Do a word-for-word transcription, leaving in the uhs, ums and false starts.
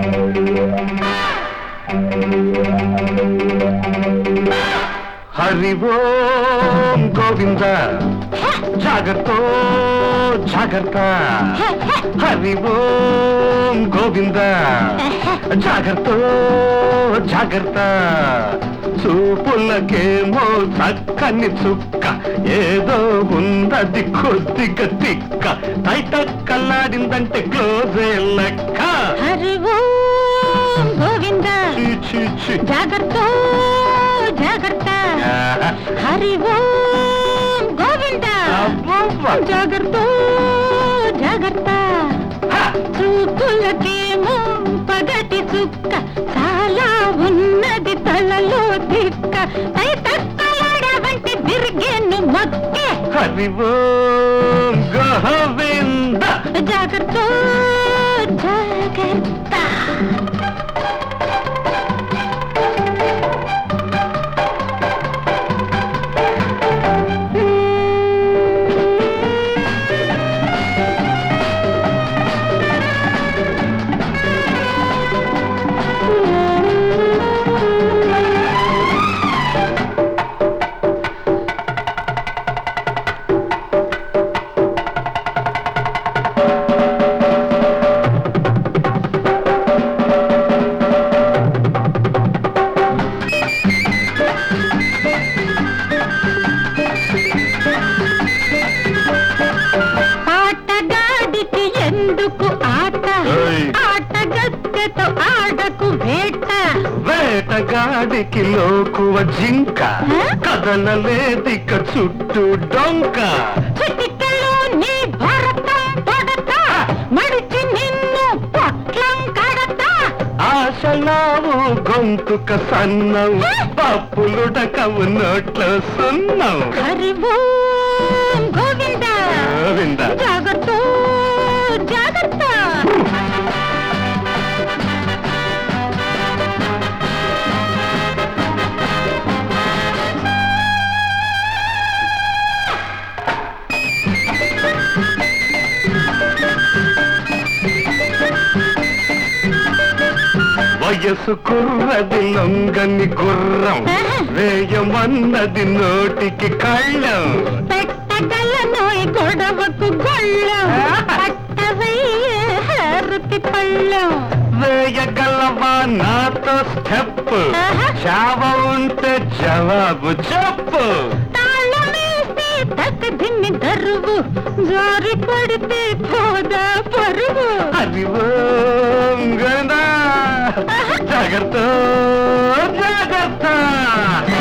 హరి ఓం గోవింద జాగ్రత్త జాగ్రత్త హరి ఓం గోవింద జాగ్రత్త జాగ్రత్త చూపులకేమో చక్కని చుక్క ఏదో ఉందది కొద్దిగా తిక్క తైతక్కల్లాడిందంటే క్లోజే లెక్క హరి ఓం గోవింద జాగ్రత్త జాగ్రత్త హరి ఓం గోవింద జాగ్రత్త జాగ్రత్త చూపులకేమో పగటి చుక్క చాలా ఉన్నది తలలో దిక్క తైతక్కలాడవంటే తిరిగేను మొక్కే హరి ఓం గోవింద జాగ్రత్త జాగ్రత్త వేటగాడికి లోకువ జింక కదలలేదిక చుట్టూ డొంక చిటికలో నీ భరతం పడత మడిచి నిన్ను పొట్లం కడత ఆశలావు గొంతుక సన్నవు పప్పులుడకవు నోట్లో సున్నవు హరి ఓం గోవింద గోవింద జాగ్రత్త జాగ్రత్త వయసు కుర్రది లొంగని గుర్రం వేయమన్నది నోటికి కళ్ళం పెట్టగలను గొడవకు గొళ్ళం పట్టవయ్యేరుతి పళ్ళం వేయగలవా నాతో స్టెప్ చావ ఉంటే జవాబు చెప్పు తాళమేసి తక్కదిన్ని దరువు జారి పడితే పోదా పరువు అది ఓం గోవింద జాగ్రత్త జాగ్రత్త